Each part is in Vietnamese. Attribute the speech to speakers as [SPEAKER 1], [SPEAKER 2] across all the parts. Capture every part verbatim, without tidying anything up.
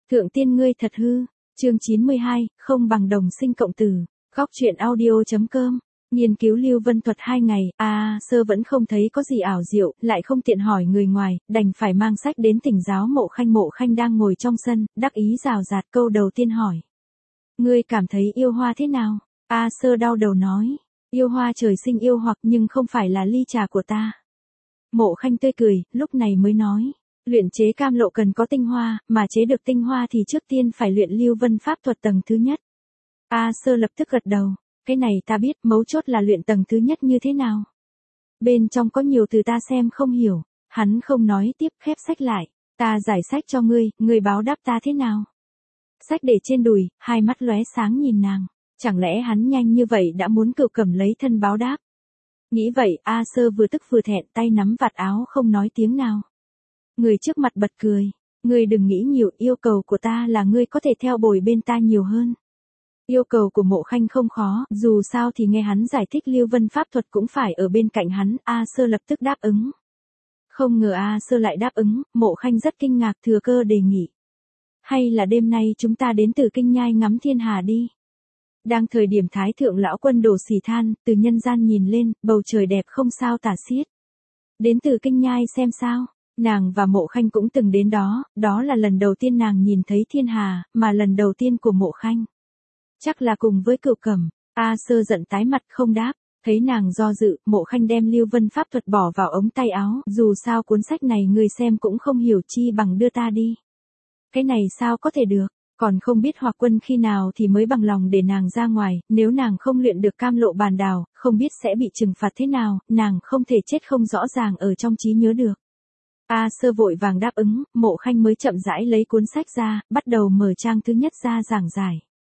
[SPEAKER 1] Thượng tiên ngươi thật hư. Chương chín mươi hai, không bằng đồng sinh cộng tử. Góc truyện audio.com. Nghiên cứu Lưu Vân thuật hai ngày, a à, sơ vẫn không thấy có gì ảo diệu, lại không tiện hỏi người ngoài, đành phải mang sách đến tỉnh giáo Mộ Khanh. Mộ Khanh đang ngồi trong sân, đắc ý rào rạt, câu đầu tiên hỏi: Ngươi cảm thấy yêu hoa thế nào? A à, sơ đau đầu nói: Yêu hoa trời sinh yêu hoặc nhưng không phải là ly trà của ta. Mộ Khanh tươi cười, lúc này mới nói: Luyện chế cam lộ cần có tinh hoa, mà chế được tinh hoa thì trước tiên phải luyện Lưu Vân pháp thuật tầng thứ nhất. A à, sơ lập tức gật đầu: Cái này ta biết, mấu chốt là luyện tầng thứ nhất như thế nào. Bên trong có nhiều từ ta xem không hiểu. Hắn không nói tiếp, khép sách lại. Ta giải sách cho ngươi, ngươi báo đáp ta thế nào? Sách để trên đùi, hai mắt lóe sáng nhìn nàng. Chẳng lẽ hắn nhanh như vậy đã muốn cừu cầm lấy thân báo đáp? Nghĩ vậy, A Sơ vừa tức vừa thẹn, tay nắm vạt áo không nói tiếng nào. Người trước mặt bật cười: Ngươi đừng nghĩ nhiều, yêu cầu của ta là ngươi có thể theo bồi bên ta nhiều hơn. Yêu cầu của Mộ Khanh không khó, dù sao thì nghe hắn giải thích Lưu Vân pháp thuật cũng phải ở bên cạnh hắn. A Sơ lập tức đáp ứng. Không ngờ A Sơ lại đáp ứng, Mộ Khanh rất kinh ngạc, thừa cơ đề nghị: Hay là đêm nay chúng ta đến Từ Kinh Nhai ngắm thiên hà đi. Đang thời điểm Thái thượng lão quân đổ xỉ than, từ nhân gian nhìn lên, bầu trời đẹp không sao tả xiết. Đến Từ Kinh Nhai xem sao? Nàng và Mộ Khanh cũng từng đến đó, đó là lần đầu tiên nàng nhìn thấy thiên hà, mà lần đầu tiên của Mộ Khanh. Chắc là cùng với Cửu Cẩm. A Sơ giận tái mặt không đáp, thấy nàng do dự, Mộ Khanh đem Lưu Vân pháp thuật bỏ vào ống tay áo, dù sao cuốn sách này người xem cũng không hiểu, chi bằng đưa ta đi. Cái này sao có thể được, còn không biết Hoặc Quân khi nào thì mới bằng lòng để nàng ra ngoài, nếu nàng không luyện được cam lộ bàn đào, không biết sẽ bị trừng phạt thế nào, nàng không thể chết không rõ ràng ở trong trí nhớ được. A Sơ vội vàng đáp ứng, Mộ Khanh mới chậm rãi lấy cuốn sách ra, bắt đầu mở trang thứ nhất ra giảng giải.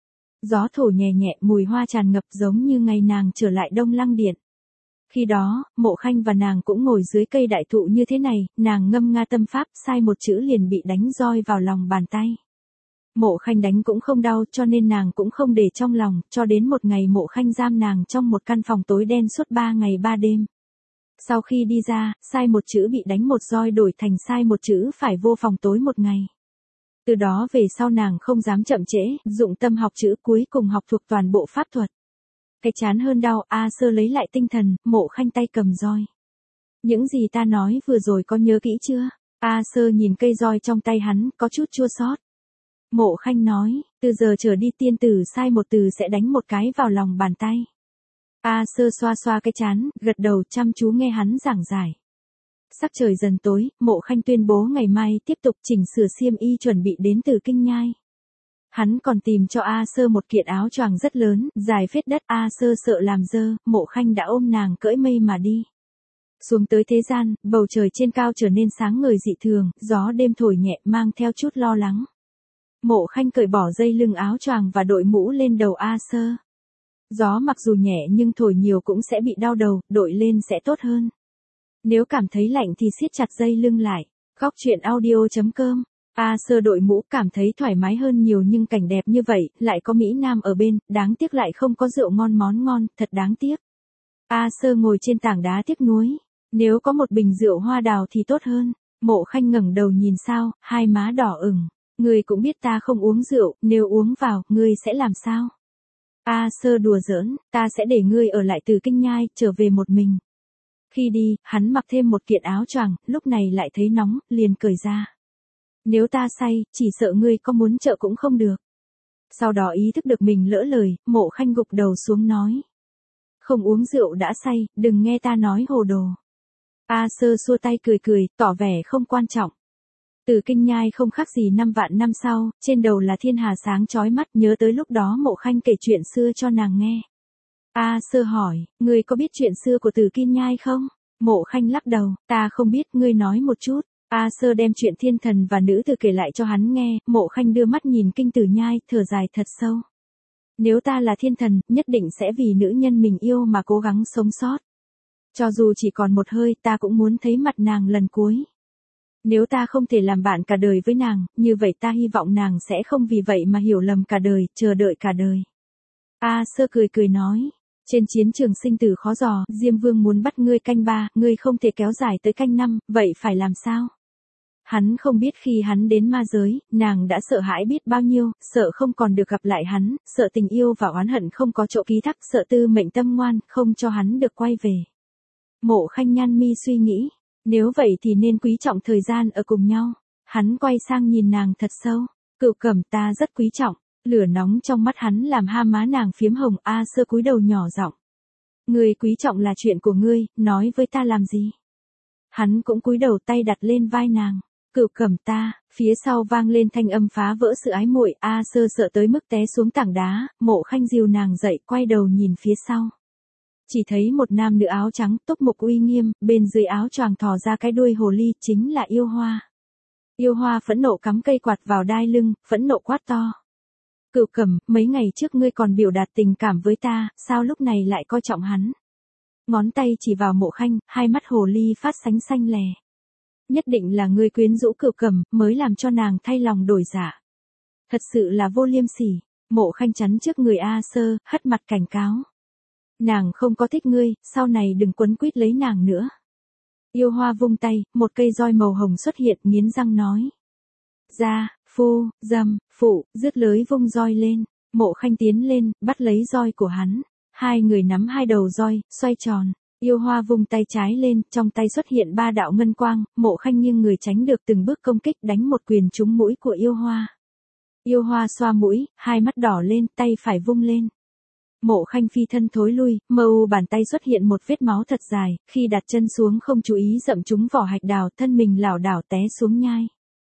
[SPEAKER 1] Gió thổi nhẹ nhẹ, mùi hoa tràn ngập giống như ngày nàng trở lại Đông Lăng Điện. Khi đó, Mộ Khanh và nàng cũng ngồi dưới cây đại thụ như thế này, nàng ngâm nga tâm pháp, sai một chữ liền bị đánh roi vào lòng bàn tay. Mộ Khanh đánh cũng không đau, cho nên nàng cũng không để trong lòng, cho đến một ngày Mộ Khanh giam nàng trong một căn phòng tối đen suốt ba ngày ba đêm. Sau khi đi ra, sai một chữ bị đánh một roi đổi thành sai một chữ phải vô phòng tối một ngày. Từ đó về sau nàng không dám chậm trễ, dụng tâm học chữ, cuối cùng học thuộc toàn bộ pháp thuật. Cái chán hơn đau, A Sơ lấy lại tinh thần, Mộ Khanh tay cầm roi. Những gì ta nói vừa rồi có nhớ kỹ chưa? A Sơ nhìn cây roi trong tay hắn, có chút chua xót. Mộ Khanh nói, từ giờ trở đi tiên tử sai một từ sẽ đánh một cái vào lòng bàn tay. A Sơ xoa xoa cái chán, gật đầu chăm chú nghe hắn giảng giải. Sắc trời dần tối, Mộ Khanh tuyên bố ngày mai tiếp tục chỉnh sửa xiêm y chuẩn bị đến Từ Kinh Nhai. Hắn còn tìm cho A Sơ một kiện áo choàng rất lớn, dài phết đất. A Sơ sợ làm dơ, Mộ Khanh đã ôm nàng cưỡi mây mà đi. Xuống tới thế gian, bầu trời trên cao trở nên sáng ngời dị thường, gió đêm thổi nhẹ mang theo chút lo lắng. Mộ Khanh cởi bỏ dây lưng áo choàng và đội mũ lên đầu A Sơ. Gió mặc dù nhẹ nhưng thổi nhiều cũng sẽ bị đau đầu, đội lên sẽ tốt hơn. Nếu cảm thấy lạnh thì siết chặt dây lưng lại. Góc truyện audio.com. A Sơ đội mũ cảm thấy thoải mái hơn nhiều, nhưng cảnh đẹp như vậy, lại có Mỹ Nam ở bên, đáng tiếc lại không có rượu ngon món ngon, thật đáng tiếc. A Sơ ngồi trên tảng đá tiếc nuối. Nếu có một bình rượu hoa đào thì tốt hơn. Mộ Khanh ngẩng đầu nhìn sao, hai má đỏ ửng. Ngươi cũng biết ta không uống rượu, nếu uống vào, ngươi sẽ làm sao? A Sơ đùa giỡn, ta sẽ để ngươi ở lại Từ Kinh Nhai, trở về một mình. Khi đi, hắn mặc thêm một kiện áo choàng, lúc này lại thấy nóng, liền cởi ra. Nếu ta say, chỉ sợ ngươi có muốn trợ cũng không được. Sau đó ý thức được mình lỡ lời, Mộ Khanh gục đầu xuống nói. Không uống rượu đã say, đừng nghe ta nói hồ đồ. A Sơ xua tay cười cười, tỏ vẻ không quan trọng. Từ Kinh Nhai không khác gì năm vạn năm sau, trên đầu là thiên hà sáng chói mắt, nhớ tới lúc đó Mộ Khanh kể chuyện xưa cho nàng nghe. A Sơ hỏi, ngươi có biết chuyện xưa của Từ Kinh Nhai không? Mộ Khanh lắc đầu, ta không biết, ngươi nói một chút. A Sơ đem chuyện thiên thần và nữ tử kể lại cho hắn nghe, Mộ Khanh đưa mắt nhìn Kinh Tử Nhai, thở dài thật sâu. Nếu ta là thiên thần, nhất định sẽ vì nữ nhân mình yêu mà cố gắng sống sót. Cho dù chỉ còn một hơi, ta cũng muốn thấy mặt nàng lần cuối. Nếu ta không thể làm bạn cả đời với nàng, như vậy ta hy vọng nàng sẽ không vì vậy mà hiểu lầm cả đời, chờ đợi cả đời. A Sơ cười cười nói. Trên chiến trường sinh tử khó dò, Diêm Vương muốn bắt ngươi canh ba, ngươi không thể kéo dài tới canh năm, vậy phải làm sao? Hắn không biết khi hắn đến ma giới, nàng đã sợ hãi biết bao nhiêu, sợ không còn được gặp lại hắn, sợ tình yêu và oán hận không có chỗ ký thác, sợ tư mệnh tâm ngoan, không cho hắn được quay về. Mộ Khanh nhăn mi suy nghĩ, nếu vậy thì nên quý trọng thời gian ở cùng nhau. Hắn quay sang nhìn nàng thật sâu, Cửu Cẩm ta rất quý trọng, lửa nóng trong mắt hắn làm hai má nàng phiếm hồng. A Sơ cúi đầu nhỏ giọng, ngươi quý trọng là chuyện của ngươi, nói với ta làm gì? Hắn cũng cúi đầu tay đặt lên vai nàng. Cửu Cẩm ta, phía sau vang lên thanh âm phá vỡ sự ái muội. A Sơ sợ tới mức té xuống tảng đá, Mộ Khanh dìu nàng dậy, quay đầu nhìn phía sau. Chỉ thấy một nam nữ áo trắng, túc mục uy nghiêm, bên dưới áo choàng thò ra cái đuôi hồ ly, chính là Yêu Hoa. Yêu Hoa phẫn nộ cắm cây quạt vào đai lưng, phẫn nộ quát to. Cửu Cẩm, mấy ngày trước ngươi còn biểu đạt tình cảm với ta, sao lúc này lại coi trọng hắn? Ngón tay chỉ vào Mộ Khanh, hai mắt hồ ly phát sánh xanh lè. Nhất định là ngươi quyến rũ Cửu Cẩm, mới làm cho nàng thay lòng đổi dạ. Thật sự là vô liêm sỉ. Mộ Khanh chắn trước người A Sơ, hất mặt cảnh cáo. Nàng không có thích ngươi, sau này đừng quấn quýt lấy nàng nữa. Yêu Hoa vung tay, một cây roi màu hồng xuất hiện, nghiến răng nói. Ra, phu, dâm, phụ, dứt lưới vung roi lên. Mộ Khanh tiến lên, bắt lấy roi của hắn. Hai người nắm hai đầu roi, xoay tròn. Yêu Hoa vung tay trái lên, trong tay xuất hiện ba đạo ngân quang. Mộ Khanh nghiêng người tránh được từng bước công kích, đánh một quyền trúng mũi của Yêu Hoa. Yêu Hoa xoa mũi, hai mắt đỏ lên, tay phải vung lên. Mộ Khanh phi thân thối lui, mờ u bàn tay xuất hiện một vết máu thật dài, khi đặt chân xuống không chú ý dậm trúng vỏ hạch đào, thân mình lảo đảo té xuống nhai.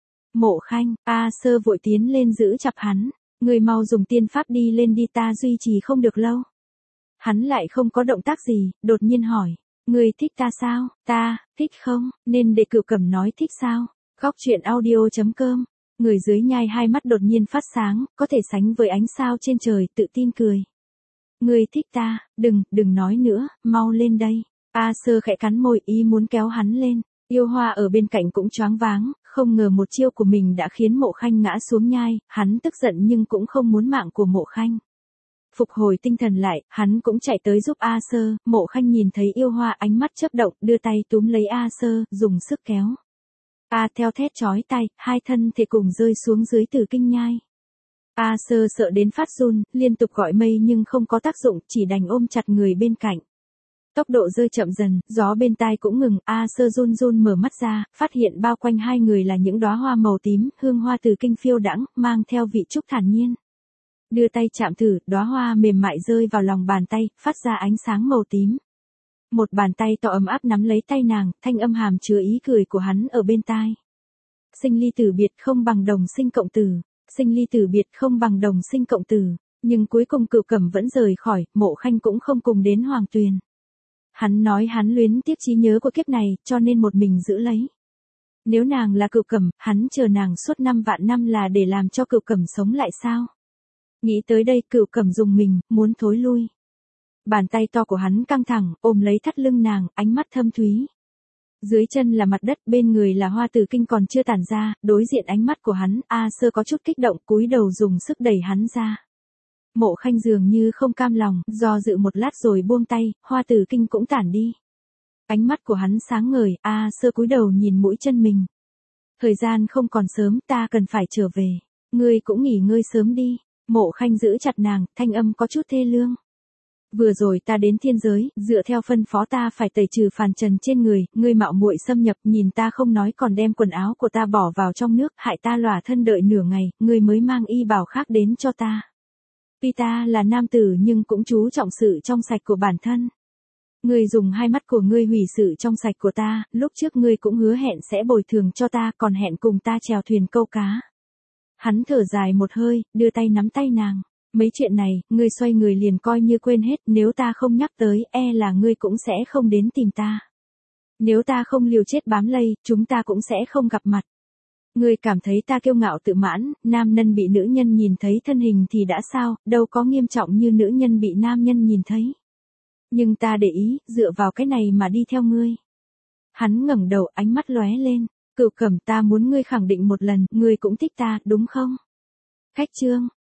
[SPEAKER 1] Mộ Khanh, A Sơ vội tiến lên giữ chặt hắn, người mau dùng tiên pháp đi lên đi, ta duy trì không được lâu. Hắn lại không có động tác gì, đột nhiên hỏi, người thích ta sao? Ta, thích không, nên để Cửu Cẩm nói thích sao? Góc truyện audio chấm com, người dưới nhai hai mắt đột nhiên phát sáng, có thể sánh với ánh sao trên trời, tự tin cười. Ngươi thích ta, đừng, đừng nói nữa, mau lên đây. A Sơ khẽ cắn môi, ý muốn kéo hắn lên. Yêu Hoa ở bên cạnh cũng choáng váng, không ngờ một chiêu của mình đã khiến Mộ Khanh ngã xuống nhai, hắn tức giận nhưng cũng không muốn mạng của Mộ Khanh. Phục hồi tinh thần lại, hắn cũng chạy tới giúp A Sơ. Mộ Khanh nhìn thấy Yêu Hoa, ánh mắt chớp động, đưa tay túm lấy A Sơ, dùng sức kéo. A theo thét chói tai, hai thân thể cùng rơi xuống dưới Tử Kinh nhai. A Sơ sợ đến phát run, liên tục gọi mây nhưng không có tác dụng, chỉ đành ôm chặt người bên cạnh. Tốc độ rơi chậm dần, gió bên tai cũng ngừng, A Sơ run run mở mắt ra, phát hiện bao quanh hai người là những đóa hoa màu tím, hương hoa Tử Kinh phiêu đãng, mang theo vị trúc thản nhiên. Đưa tay chạm thử, đóa hoa mềm mại rơi vào lòng bàn tay, phát ra ánh sáng màu tím. Một bàn tay to ấm áp nắm lấy tay nàng, thanh âm hàm chứa ý cười của hắn ở bên tai. Sinh ly tử biệt không bằng đồng sinh cộng tử. Sinh ly tử biệt không bằng đồng sinh cộng tử, nhưng cuối cùng Cửu Cẩm vẫn rời khỏi, Mộ Khanh cũng không cùng đến Hoàng Tuyền. Hắn nói hắn luyến tiếc trí nhớ của kiếp này, cho nên một mình giữ lấy. Nếu nàng là Cửu Cẩm, hắn chờ nàng suốt năm vạn năm là để làm cho Cửu Cẩm sống lại sao? Nghĩ tới đây, Cửu Cẩm dùng mình, muốn thối lui. Bàn tay to của hắn căng thẳng, ôm lấy thắt lưng nàng, ánh mắt thâm thúy. Dưới chân là mặt đất, bên người là hoa Tử Kinh còn chưa tản ra, đối diện ánh mắt của hắn, A Sơ có chút kích động, cúi đầu dùng sức đẩy hắn ra. Mộ Khanh dường như không cam lòng, do dự một lát rồi buông tay, hoa Tử Kinh cũng tản đi. Ánh mắt của hắn sáng ngời, A Sơ cúi đầu nhìn mũi chân mình. Thời gian không còn sớm, ta cần phải trở về. Ngươi cũng nghỉ ngơi sớm đi. Mộ Khanh giữ chặt nàng, thanh âm có chút thê lương. Vừa rồi ta đến thiên giới, dựa theo phân phó ta phải tẩy trừ phàm trần trên người, ngươi mạo muội xâm nhập, nhìn ta không nói còn đem quần áo của ta bỏ vào trong nước, hại ta lòa thân đợi nửa ngày, ngươi mới mang y bào khác đến cho ta. Tuy ta là nam tử nhưng cũng chú trọng sự trong sạch của bản thân. Ngươi dùng hai mắt của ngươi hủy sự trong sạch của ta, lúc trước ngươi cũng hứa hẹn sẽ bồi thường cho ta, còn hẹn cùng ta chèo thuyền câu cá. Hắn thở dài một hơi, đưa tay nắm tay nàng. Mấy chuyện này, ngươi xoay người liền coi như quên hết, nếu ta không nhắc tới, e là ngươi cũng sẽ không đến tìm ta. Nếu ta không liều chết bám lây, chúng ta cũng sẽ không gặp mặt. Ngươi cảm thấy ta kiêu ngạo tự mãn, nam nhân bị nữ nhân nhìn thấy thân hình thì đã sao, đâu có nghiêm trọng như nữ nhân bị nam nhân nhìn thấy. Nhưng ta để ý, dựa vào cái này mà đi theo ngươi. Hắn ngẩng đầu, ánh mắt lóe lên. Cửu Cẩm, ta muốn ngươi khẳng định một lần, ngươi cũng thích ta, đúng không? Khách chương.